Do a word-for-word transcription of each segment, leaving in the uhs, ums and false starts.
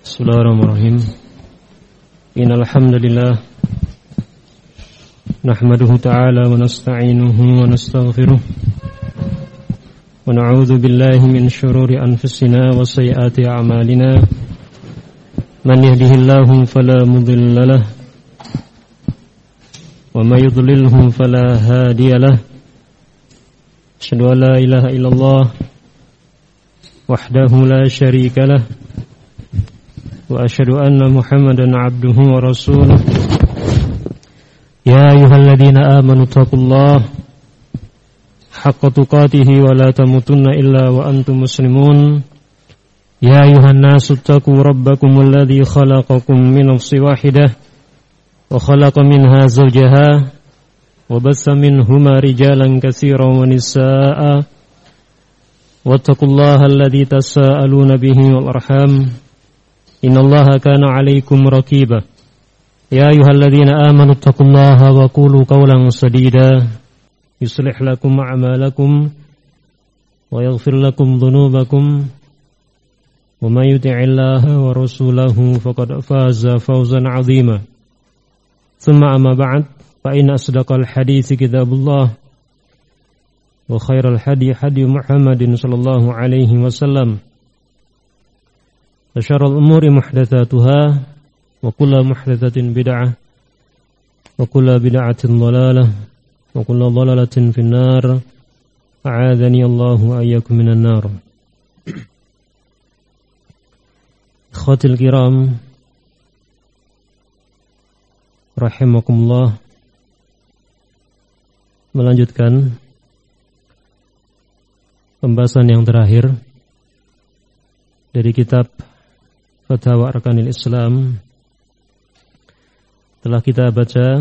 Bismillahirrahmanirrahim. Innal hamdalillah nahmaduhu ta'ala wa nasta'inuhu wa nastaghfiruh wa na'udzu billahi min shururi anfusina wa sayyiati a'malina. Man yahdihillahu fala mudilla lahu wa may yudlilhu fala hadiya lahu. Asyhadu an la ilaha illallah wahdahu la syarika lahu wa asyhadu anna Muhammadan abduhu wa rasuluh. Ya ayyuhalladzina amanu taqullaha haqqa tuqatih wa la tamutunna illa wa antum muslimun. Ya ayyuhan nasu taqu rabbakumul ladzi khalaqakum min nafsin wahidah wa khalaqa minha zawjaha wa bassa minhuma rijalan katsiran wa nisaa'a wattaqullaha alladzi tasaaluna bihi wal arham innallaha kana 'alaikum raqiba. Ya ayyuhalladzina amanu taqullaha wa qulu qawlan sadida yuslih lakum a'malakum wa yaghfir lakum dhunubakum wa may yuti'illaha wa rasulahu faqad faza fawzan 'azima. Tsumma amma ba'd, fa inna asdaqal hadithi kitabullah wa khairal hadi hadi Muhammadin sallallahu alaihi wasallam. Syarrul umuri muhdatsatuha wa kullu muhdatsatin bid'ah wa kullu bid'atin dhalalah wa kullu dhalalatin finnar. A'adzani Allahu ayyakum minan nar. Ikhwatil kiram rahimakumullah, melanjutkan pembahasan yang terakhir dari kitab Fatwa Arkanil Islam. Telah kita baca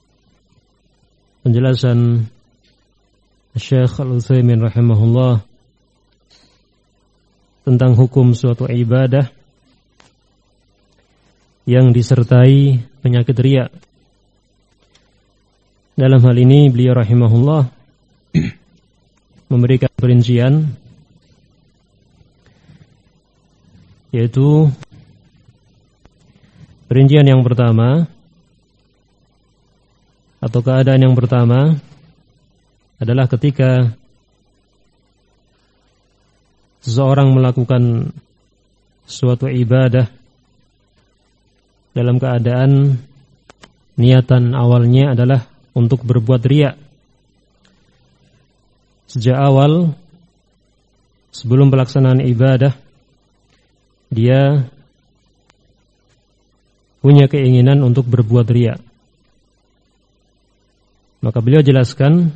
penjelasan Syekh Al-Utsaimin rahimahullah tentang hukum suatu ibadah yang disertai penyakit riya. Dalam hal ini beliau rahimahullah memberikan perincian, yaitu perincian yang pertama atau keadaan yang pertama adalah ketika seseorang melakukan suatu ibadah dalam keadaan niatan awalnya adalah untuk berbuat riya. Sejak awal sebelum pelaksanaan ibadah dia punya keinginan untuk berbuat riya. Maka beliau jelaskan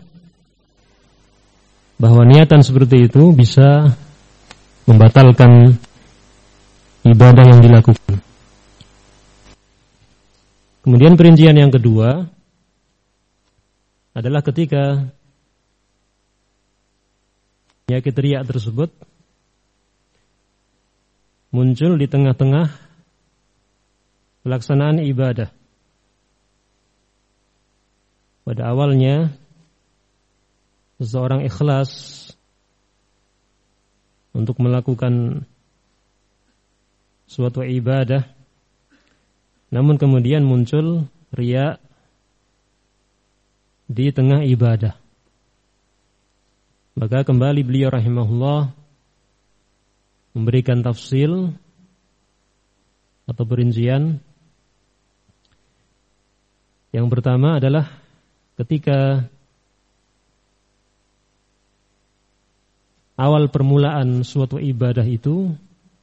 bahwa niatan seperti itu bisa membatalkan ibadah yang dilakukan. Kemudian perincian yang kedua adalah ketika penyakit riya tersebut muncul di tengah-tengah pelaksanaan ibadah. Pada awalnya seseorang ikhlas untuk melakukan suatu ibadah, namun kemudian muncul riya di tengah ibadah. Maka kembali beliau rahimahullah memberikan tafsil atau perincian. Yang pertama adalah ketika awal permulaan suatu ibadah itu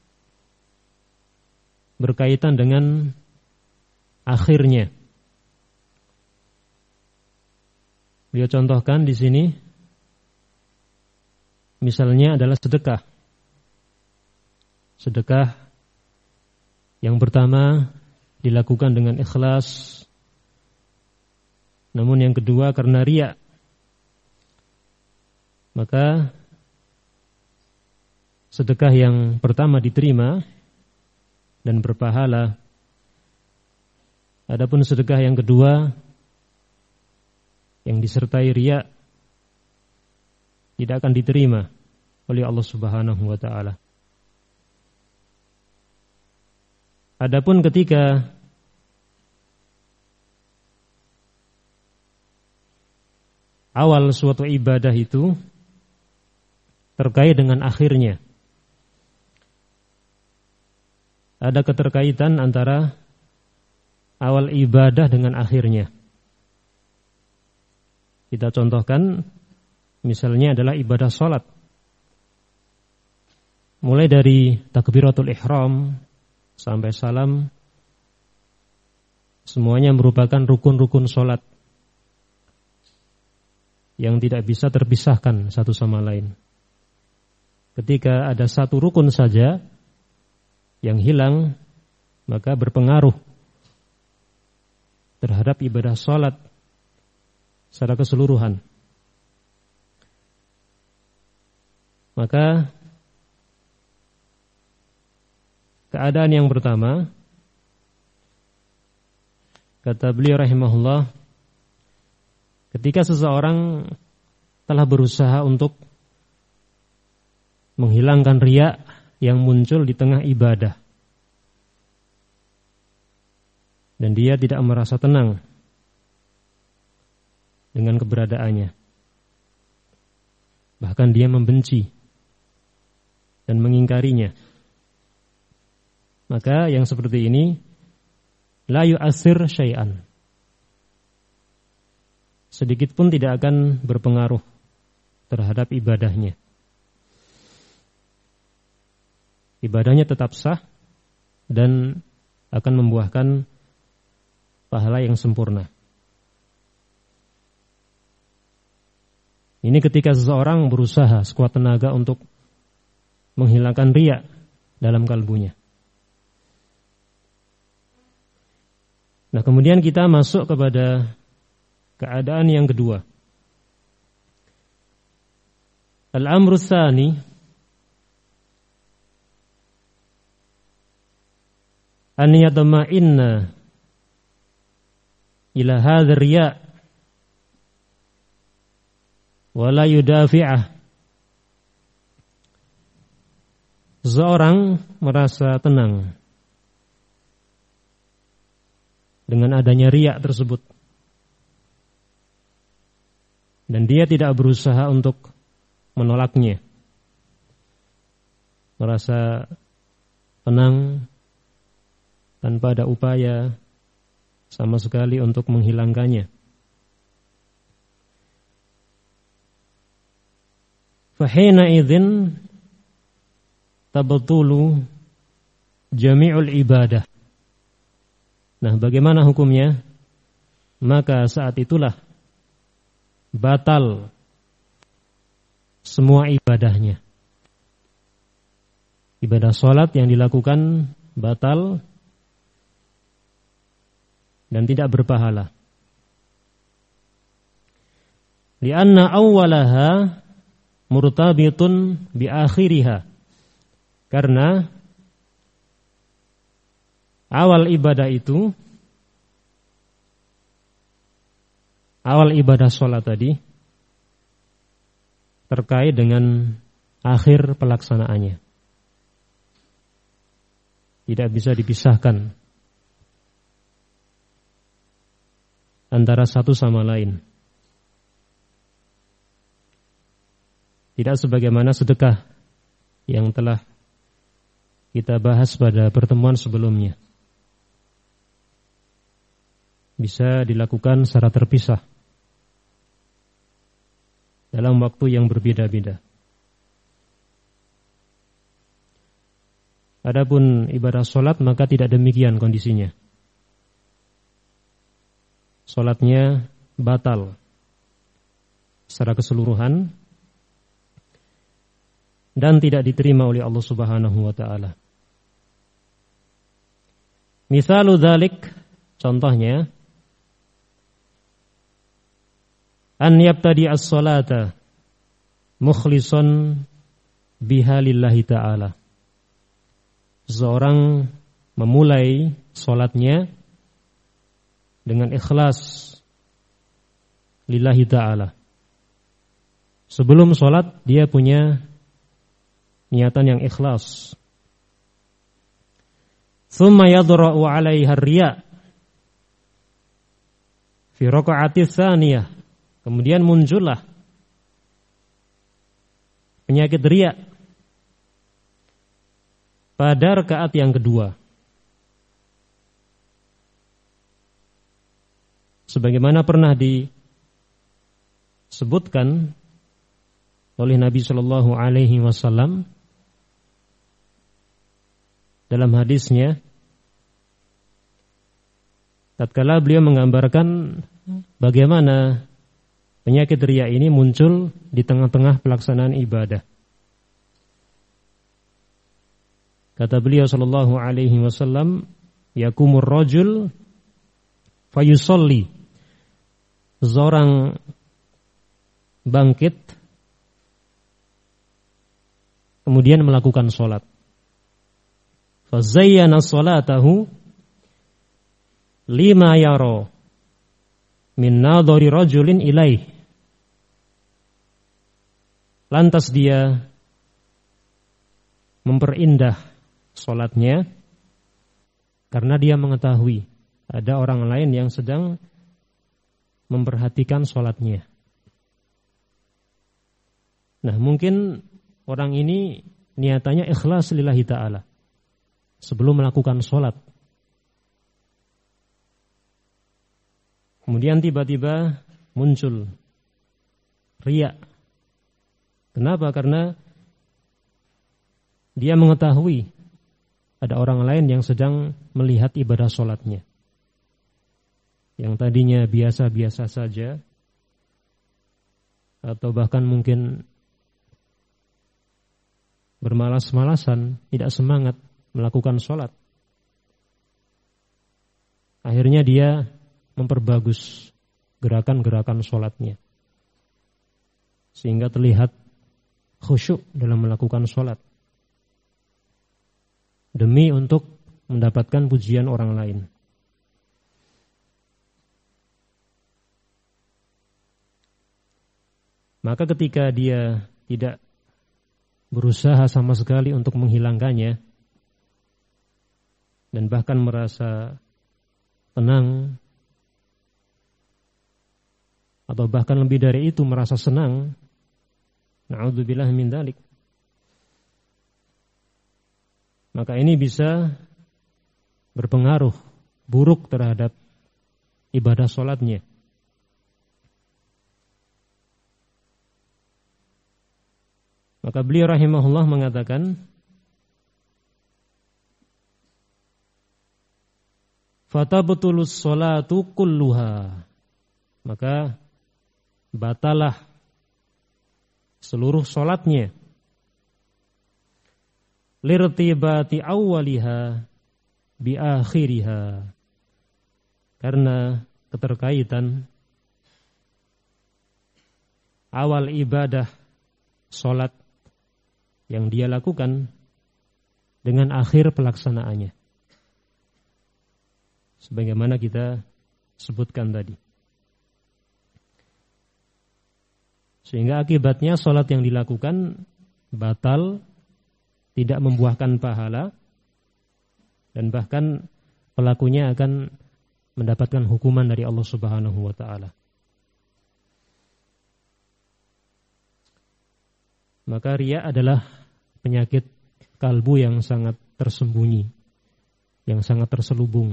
berkaitan dengan akhirnya. Beliau contohkan di sini, misalnya adalah sedekah. Sedekah yang pertama dilakukan dengan ikhlas, namun yang kedua karena riya. Maka sedekah yang pertama diterima dan berpahala. Adapun sedekah yang kedua yang disertai riya tidak akan diterima oleh Allah Subhanahu wa taala. Adapun ketika awal suatu ibadah itu terkait dengan akhirnya, ada keterkaitan antara awal ibadah dengan akhirnya. Kita contohkan, misalnya adalah ibadah sholat. Mulai dari takbiratul ihram sampai salam, semuanya merupakan rukun-rukun sholat yang tidak bisa terpisahkan satu sama lain. Ketika ada satu rukun saja yang hilang, maka berpengaruh terhadap ibadah sholat secara keseluruhan. Maka keadaan yang pertama, kata beliau rahimahullah, ketika seseorang telah berusaha untuk menghilangkan riya yang muncul di tengah ibadah, dan dia tidak merasa tenang dengan keberadaannya, bahkan dia membenci dan mengingkarinya, maka yang seperti ini la yu'assir syai'an, sedikit pun tidak akan berpengaruh terhadap ibadahnya. Ibadahnya tetap sah dan akan membuahkan pahala yang sempurna. Ini ketika seseorang berusaha sekuat tenaga untuk menghilangkan riya dalam kalbunya. Nah, kemudian kita masuk kepada keadaan yang kedua. Al-amru tsani, an yatma'inna ila hadzal riya wa la yudafi'ah. Seorang merasa tenang dengan adanya riya tersebut, dan dia tidak berusaha untuk menolaknya, merasa tenang tanpa ada upaya sama sekali untuk menghilangkannya. Fahina idzin tabtulu jami'ul ibadah. Nah, bagaimana hukumnya? Maka saat itulah batal semua ibadahnya. Ibadah sholat yang dilakukan batal dan tidak berpahala. Lianna awwalaha murtabitun bi akhiriha. Karena awal ibadah itu, awal ibadah sholat tadi terkait dengan akhir pelaksanaannya. Tidak bisa dipisahkan antara satu sama lain. Tidak sebagaimana sedekah yang telah kita bahas pada pertemuan sebelumnya. Bisa dilakukan secara terpisah dalam waktu yang berbeda-beda. Adapun ibadah sholat maka tidak demikian kondisinya. Sholatnya batal secara keseluruhan dan tidak diterima oleh Allah Subhanahu wa taala. Misalu dzalik, contohnya, an yabtadi as-salata mukhlishan biha lillahi ta'ala. Seorang memulai salatnya dengan ikhlas lillahi ta'ala. Sebelum salat dia punya niatan yang ikhlas. Thumma yadra'u 'alaiha ar-riya' fi raqa'ati tsaniyah. Kemudian muncullah penyakit riya pada rakaat yang kedua. Sebagaimana pernah disebutkan oleh Nabi Shallallahu Alaihi Wasallam dalam hadisnya, tatkala beliau menggambarkan bagaimana penyakit riya ini muncul di tengah-tengah pelaksanaan ibadah. Kata beliau Shallallahu Alaihi Wasallam, yakumur rajul fayusolli. Seorang bangkit kemudian melakukan sholat. Fazayyana sholatahu lima yaro min nadhari rajulin ilaih. Lantas dia memperindah sholatnya karena dia mengetahui ada orang lain yang sedang memperhatikan sholatnya. Nah, mungkin orang ini niatannya ikhlas lillahi ta'ala sebelum melakukan sholat. Kemudian tiba-tiba muncul riya. Kenapa? Karena dia mengetahui ada orang lain yang sedang melihat ibadah sholatnya. Yang tadinya biasa-biasa saja, atau bahkan mungkin bermalas-malasan, tidak semangat melakukan sholat. Akhirnya dia memperbagus gerakan-gerakan sholatnya, sehingga terlihat khusyuk dalam melakukan sholat, demi untuk mendapatkan pujian orang lain. Maka ketika dia tidak berusaha sama sekali untuk menghilangkannya, dan bahkan merasa tenang, atau bahkan lebih dari itu merasa senang, na'udzubillah min dzalik, maka ini bisa berpengaruh buruk terhadap ibadah sholatnya. Maka beliau rahimahullah mengatakan, fatabtulus sholatu kulluha, maka batalah seluruh sholatnya, lirtibati awwaliha bi akhiriha, karena keterkaitan awal ibadah sholat yang dia lakukan dengan akhir pelaksanaannya, sebagaimana kita sebutkan tadi. Sehingga akibatnya sholat yang dilakukan batal, tidak membuahkan pahala, dan bahkan pelakunya akan mendapatkan hukuman dari Allah Subhanahu wa ta'ala. Maka riya adalah penyakit kalbu yang sangat tersembunyi, yang sangat terselubung.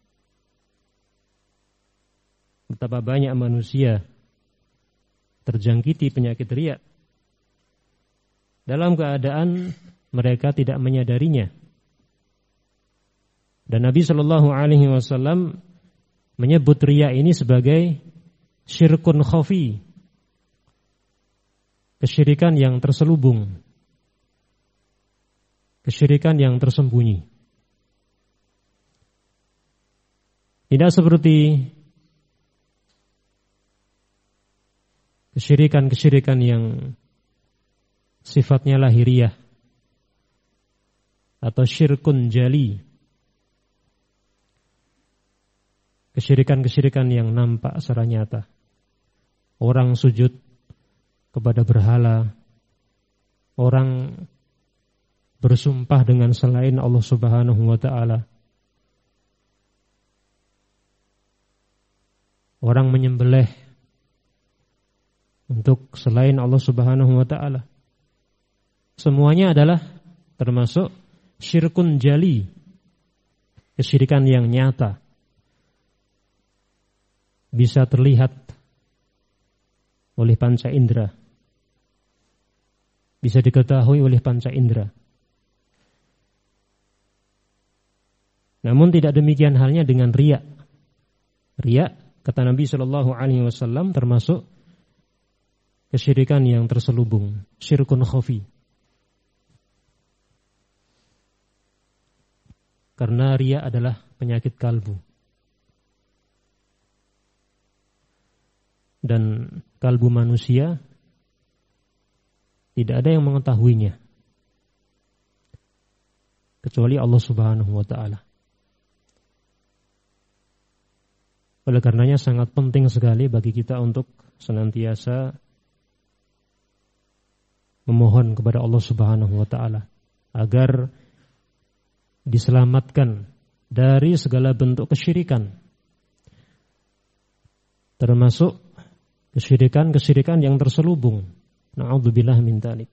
Betapa banyak manusia terjangkiti penyakit riya dalam keadaan mereka tidak menyadarinya. Dan Nabi Shallallahu Alaihi Wasallam menyebut riya ini sebagai syirkun khafi, kesyirikan yang terselubung, kesyirikan yang tersembunyi. Tidak seperti kesyirikan-kesyirikan yang sifatnya lahiriah atau syirkun jali, kesyirikan-kesyirikan yang nampak secara nyata. Orang sujud kepada berhala, orang bersumpah dengan selain Allah Subhanahu wa ta'ala, orang menyembelih untuk selain Allah Subhanahu wa taala. Semuanya adalah termasuk syirkun jali, kesyirikan yang nyata, bisa terlihat oleh panca indera, bisa diketahui oleh panca indera. Namun tidak demikian halnya dengan riya. Riya, kata Nabi Shallallahu Alaihi Wasallam, termasuk kesyirikan yang terselubung, syirkun khafi. Karena riya adalah penyakit kalbu. Dan kalbu manusia tidak ada yang mengetahuinya kecuali Allah Subhanahu wa taala. Oleh karenanya sangat penting sekali bagi kita untuk senantiasa memohon kepada Allah Subhanahu wa taala agar diselamatkan dari segala bentuk kesyirikan, termasuk kesyirikan-kesyirikan yang terselubung. Na'udzubillah min dzalik.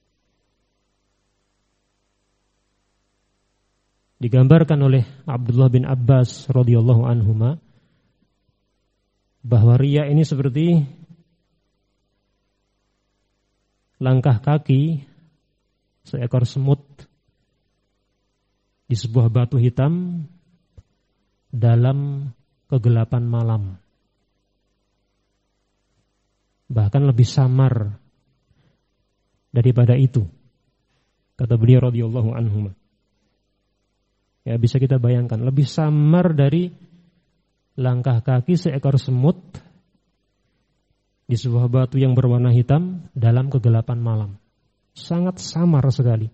Digambarkan oleh Abdullah bin Abbas radhiyallahu anhuma bahwa riya ini seperti langkah kaki seekor semut di sebuah batu hitam dalam kegelapan malam. Bahkan lebih samar daripada itu, kata beliau radhiyallahu anhu. Ya, bisa kita bayangkan, lebih samar dari langkah kaki seekor semut di sebuah batu yang berwarna hitam dalam kegelapan malam. Sangat samar sekali.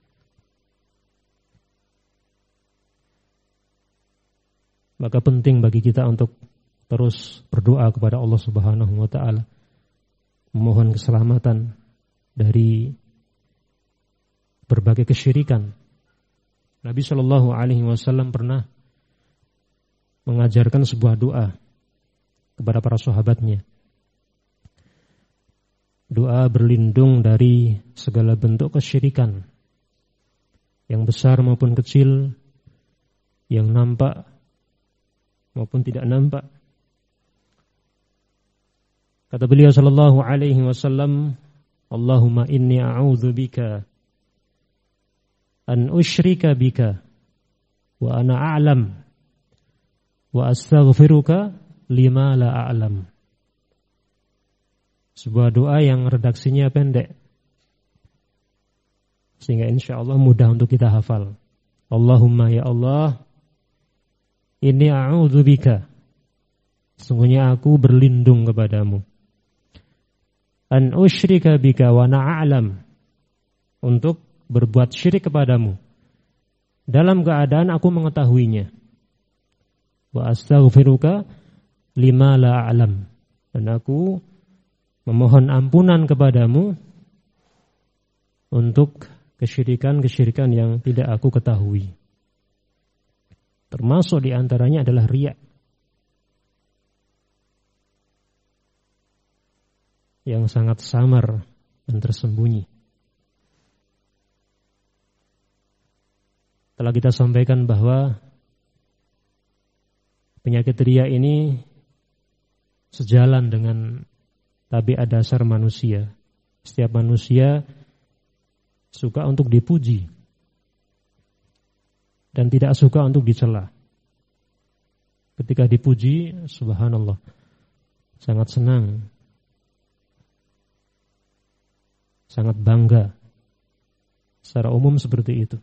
Maka penting bagi kita untuk terus berdoa kepada Allah Subhanahu wa taala, memohon keselamatan dari berbagai kesyirikan. Nabi Shallallahu Alaihi Wasallam pernah mengajarkan sebuah doa kepada para sahabatnya. Doa berlindung dari segala bentuk kesyirikan, yang besar maupun kecil, yang nampak maupun tidak nampak. Kata beliau sallallahu alaihi wasallam, Allahumma inni a'udzu bika an usyrika bika wa ana a'lam wa astaghfiruka lima la a'lam. Sebuah doa yang redaksinya pendek, sehingga insyaallah mudah untuk kita hafal. Allahumma ya Allah, inni a'udzu bika, sungguhnya aku berlindung kepadamu, an usyrika bika wa na'alam, untuk berbuat syirik kepadamu dalam keadaan aku mengetahuinya, wa astaghfiruka lima la a'lam, dan aku memohon ampunan kepadamu untuk kesyirikan-kesyirikan yang tidak aku ketahui. Termasuk diantaranya adalah riya, yang sangat samar dan tersembunyi. Telah kita sampaikan bahwa penyakit riya ini sejalan dengan tabiat dasar manusia. Setiap manusia suka untuk dipuji dan tidak suka untuk dicela. Ketika dipuji, subhanallah, sangat senang, sangat bangga. Secara umum seperti itu.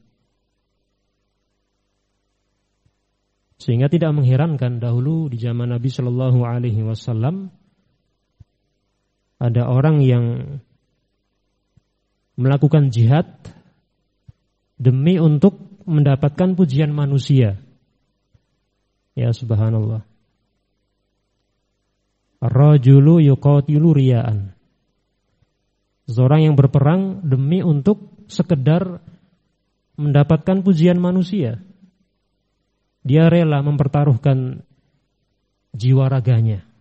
Sehingga tidak mengherankan dahulu di zaman Nabi Shallallahu Alaihi Wasallam ada orang yang melakukan jihad demi untuk mendapatkan pujian manusia. Ya subhanallah. Ar-rajulu yuqatilu riya'an. Seorang yang berperang demi untuk sekedar mendapatkan pujian manusia. Dia rela mempertaruhkan jiwa raganya,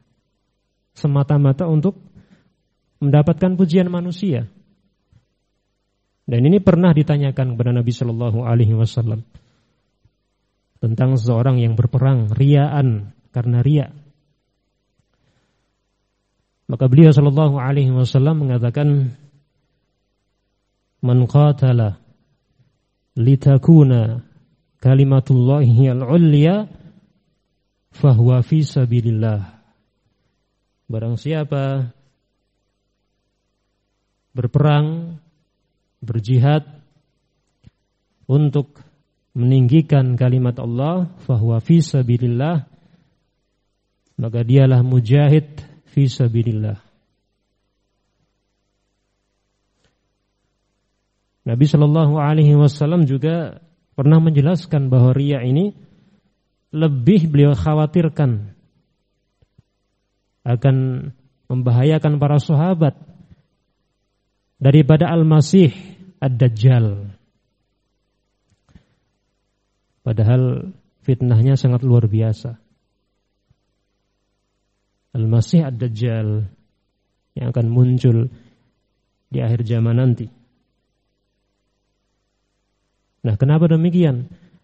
semata-mata untuk mendapatkan pujian manusia. Dan ini pernah ditanyakan kepada Nabi Shallallahu Alaihi Wasallam tentang seseorang yang berperang riaan karena riya. Maka beliau Shallallahu Alaihi Wasallam mengatakan, "Man qatala litakuna kalimatullahi al-ulya, fahuwa fi sabilillah." Barang siapa berperang, berjihad untuk meninggikan kalimat Allah, fahuwa fi sabilillah, maka dialah mujahid fi sabilillah. Nabi Shallallahu Alaihi Wasallam juga pernah menjelaskan bahwa riya ini lebih beliau khawatirkan akan membahayakan para sahabat daripada Al-Masih Ad-Dajjal. Padahal fitnahnya sangat luar biasa. Al-Masih Ad-Dajjal yang akan muncul di akhir zaman nanti. Nah, kenapa demikian?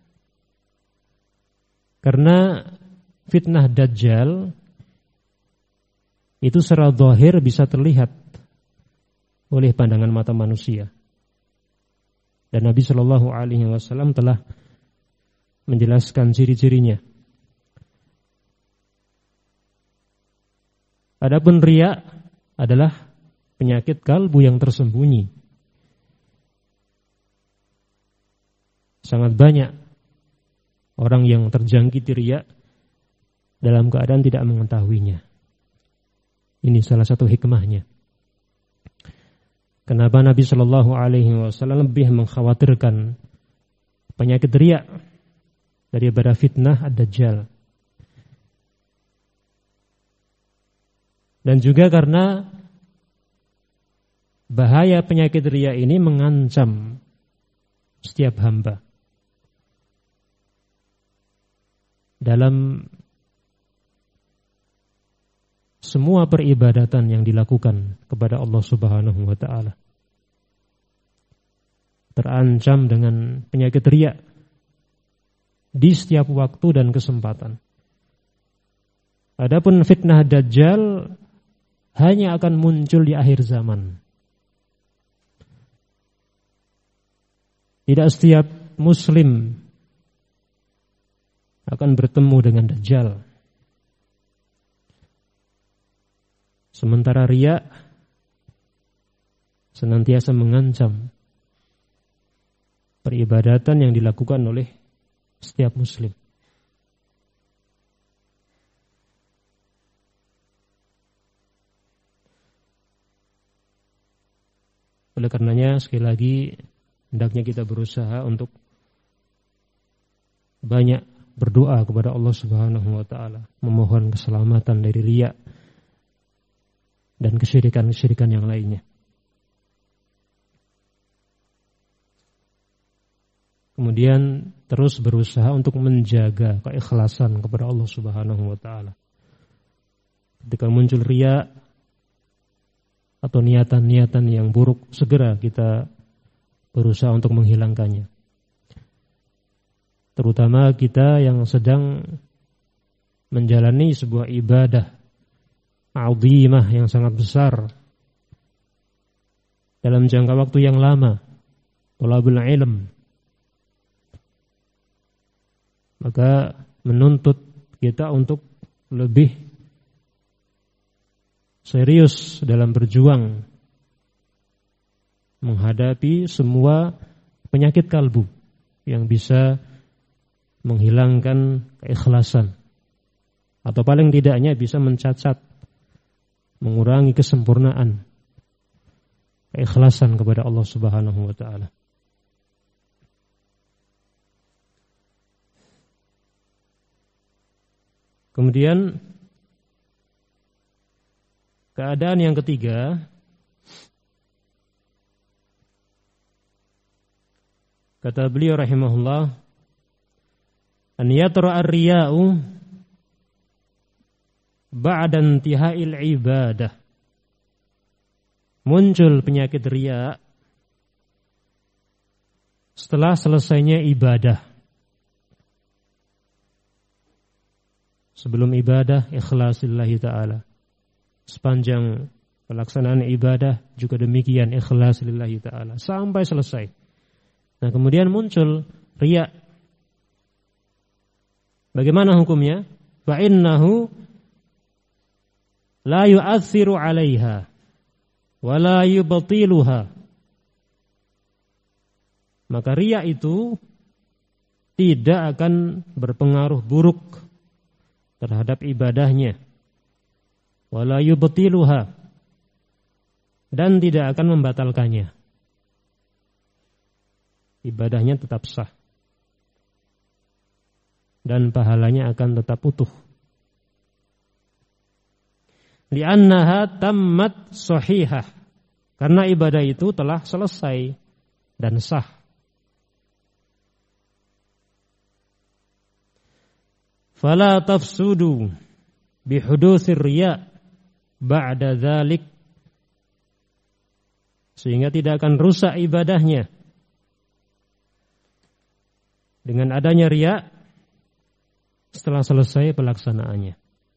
Karena fitnah Dajjal itu secara zahir bisa terlihat oleh pandangan mata manusia. Dan Nabi Shallallahu Alaihi Wasallam telah menjelaskan ciri-cirinya. Adapun riya adalah penyakit kalbu yang tersembunyi. Sangat banyak orang yang terjangkit riya dalam keadaan tidak mengetahuinya. Ini salah satu hikmahnya. Kenapa Nabi Shallallahu Alaihi Wasallam lebih mengkhawatirkan penyakit riya daripada fitnah ad-Dajjal? Dan juga karena bahaya penyakit riya ini mengancam setiap hamba dalam semua peribadatan yang dilakukan kepada Allah Subhanahu wa taala. Terancam dengan penyakit riya di setiap waktu dan kesempatan. Adapun fitnah Dajjal hanya akan muncul di akhir zaman. Tidak setiap muslim akan bertemu dengan Dajjal. Sementara riya senantiasa mengancam peribadatan yang dilakukan oleh setiap muslim. Oleh karenanya sekali lagi hendaknya kita berusaha untuk banyak berdoa kepada Allah Subhanahu wa taala, memohon keselamatan dari riya dan kesyirikan-kesyirikan yang lainnya. Kemudian terus berusaha untuk menjaga keikhlasan kepada Allah Subhanahu wa taala. Ketika muncul riya atau niatan-niatan yang buruk, segera kita berusaha untuk menghilangkannya. Terutama kita yang sedang menjalani sebuah ibadah azimah yang sangat besar dalam jangka waktu yang lama, thalabul ilm, maka menuntut kita untuk lebih serius dalam berjuang menghadapi semua penyakit kalbu yang bisa menghilangkan keikhlasan atau paling tidaknya bisa mencacat, mengurangi kesempurnaan keikhlasan kepada Allah Subhanahu wa taala. Kemudian keadaan yang ketiga, kata beliau rahimahullah, an yatra ar-riya'u ba'da intihail ibadah. Muncul penyakit riya setelah selesainya ibadah. Sebelum ibadah ikhlas lillahi ta'ala. Sepanjang pelaksanaan ibadah juga demikian ikhlas lillahi ta'ala sampai selesai. Nah, kemudian muncul riya. Bagaimana hukumnya? Fa innahu la yu'atsiru 'alaiha wa la yubtiluha. Maka riya itu tidak akan berpengaruh buruk terhadap ibadahnya. Wa la yubtiluha, dan tidak akan membatalkannya. Ibadahnya tetap sah dan pahalanya akan tetap utuh. Li'annaha tammat sahihah, karena ibadah itu telah selesai dan sah. Fala tafsudu bihudutsir riya ba'da dzalik, sehingga tidak akan rusak ibadahnya dengan adanya riya setelah selesai pelaksanaannya.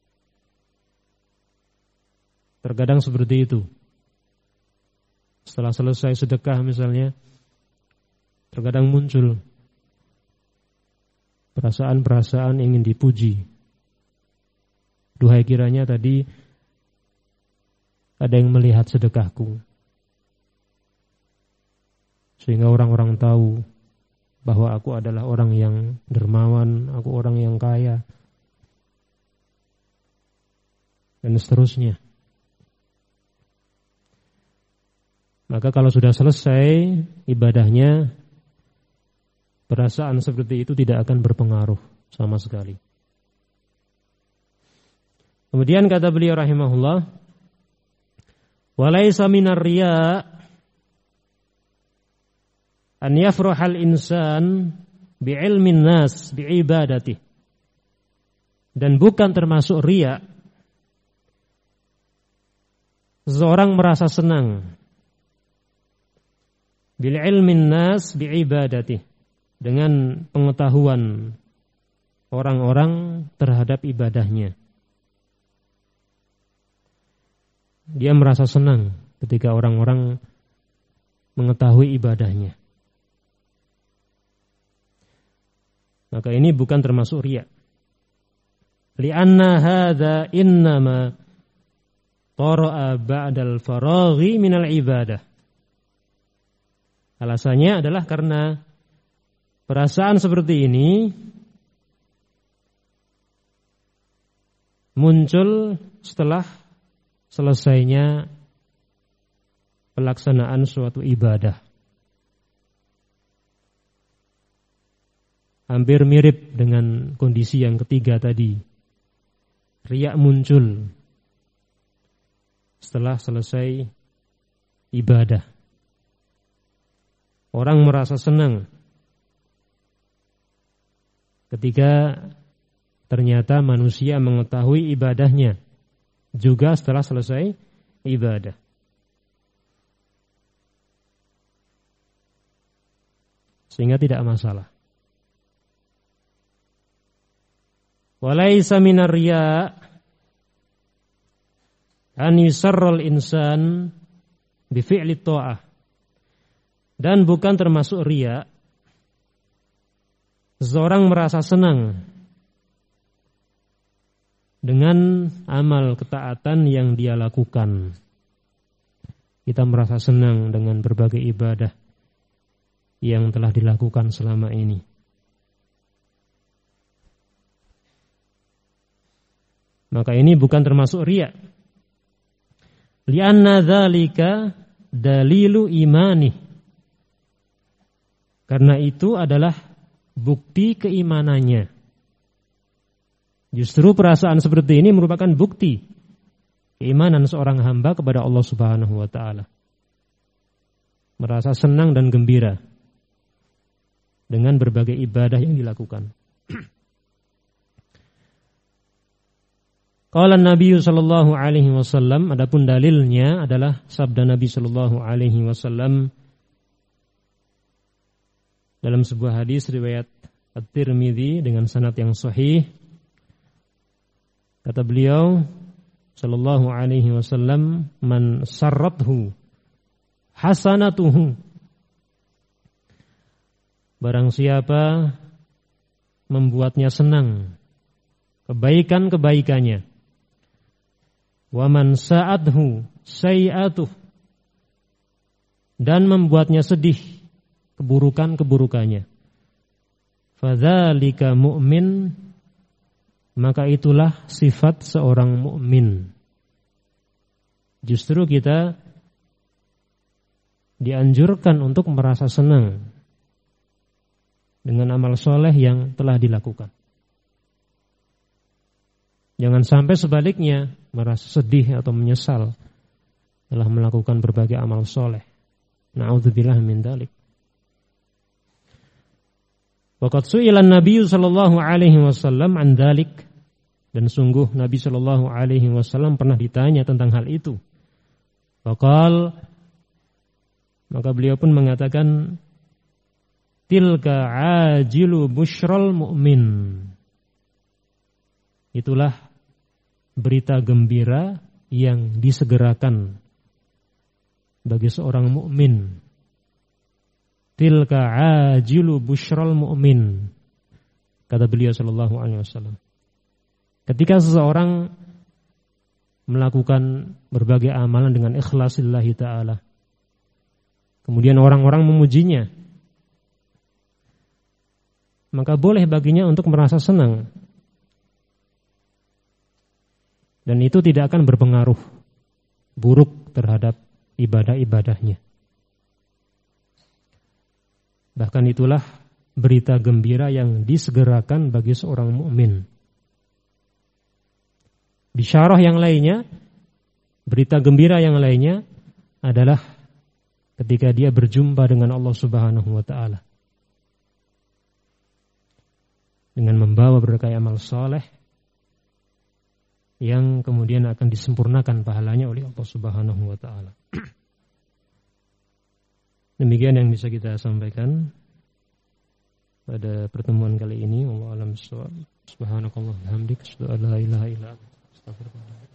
Terkadang seperti itu. Setelah selesai sedekah misalnya, terkadang muncul perasaan-perasaan ingin dipuji. Duhai kiranya tadi ada yang melihat sedekahku, sehingga orang-orang tahu bahwa aku adalah orang yang dermawan, aku orang yang kaya, dan seterusnya. Maka kalau sudah selesai ibadahnya, perasaan seperti itu tidak akan berpengaruh sama sekali. Kemudian kata beliau rahimahullah, walaysa minar riya an yafrahal insan bi'ilmin nas bi'ibadatih. Dan bukan termasuk riya seseorang merasa senang bi'ilmin nas bi'ibadatih, dengan pengetahuan orang-orang terhadap ibadahnya. Dia merasa senang ketika orang-orang mengetahui ibadahnya. Maka ini bukan termasuk riya. Li'anna hadza innama tara'a ba'dal faraghi minal ibadah. Alasannya adalah karena perasaan seperti ini muncul setelah selesainya pelaksanaan suatu ibadah. Hampir mirip dengan kondisi yang ketiga tadi. Riya muncul setelah selesai ibadah. Orang merasa senang ketika ternyata manusia mengetahui ibadahnya juga setelah selesai ibadah. Sehingga tidak masalah. Walaysa minar riya an yusarral insan bi fi'li ta'ah. Dan bukan termasuk riya seseorang merasa senang dengan amal ketaatan yang dia lakukan. Kita merasa senang dengan berbagai ibadah yang telah dilakukan selama ini. Maka ini bukan termasuk riya. Li'anna dzalika dalilu imani. Karena itu adalah bukti keimanannya. Justru perasaan seperti ini merupakan bukti keimanan seorang hamba kepada Allah Subhanahu wa taala. Merasa senang dan gembira dengan berbagai ibadah yang dilakukan. Qala Nabi sallallahu alaihi wasallam, adapun dalilnya adalah sabda Nabi sallallahu alaihi wasallam dalam sebuah hadis riwayat At-Tirmidzi dengan sanad yang sahih. Kata beliau sallallahu alaihi wasallam, man sarrathu hasanatuhu, barang siapa membuatnya senang kebaikan-kebaikannya, wa man sa'adhu sayi'atuh, dan membuatnya sedih keburukan-keburukannya, fadzalika mu'min, maka itulah sifat seorang mukmin. Justru kita dianjurkan untuk merasa senang dengan amal soleh yang telah dilakukan. Jangan sampai sebaliknya merasa sedih atau menyesal telah melakukan berbagai amal soleh. Na'udzubillah min dzalik. Waqad su'ila an-nabiy sallallahu alaihi wasallam an dzalik, dan sungguh Nabi sallallahu alaihi wasallam pernah ditanya tentang hal itu. Faqal, maka beliau pun mengatakan, tilka ajilu busyral mu'min, itulah berita gembira yang disegerakan bagi seorang mukmin. Tilka ajilu busyral mu'min, kata beliau sallallahu alaihi wasallam. Ketika seseorang melakukan berbagai amalan dengan ikhlas lillahi ta'ala, kemudian orang-orang memujinya, maka boleh baginya untuk merasa senang. Dan itu tidak akan berpengaruh buruk terhadap ibadah-ibadahnya. Bahkan itulah berita gembira yang disegerakan bagi seorang mukmin. Bisyarah yang lainnya, berita gembira yang lainnya adalah ketika dia berjumpa dengan Allah Subhanahu wa taala dengan membawa berbagai amal saleh yang kemudian akan disempurnakan pahalanya oleh Allah Subhanahu wa taala. Demikian yang bisa kita sampaikan pada pertemuan kali ini. Wallahu a'lam bishawab. Subhanakallah wa bihamdika, asyhadu an la ilaha illa anta, astaghfiruka wa atubu ilaik.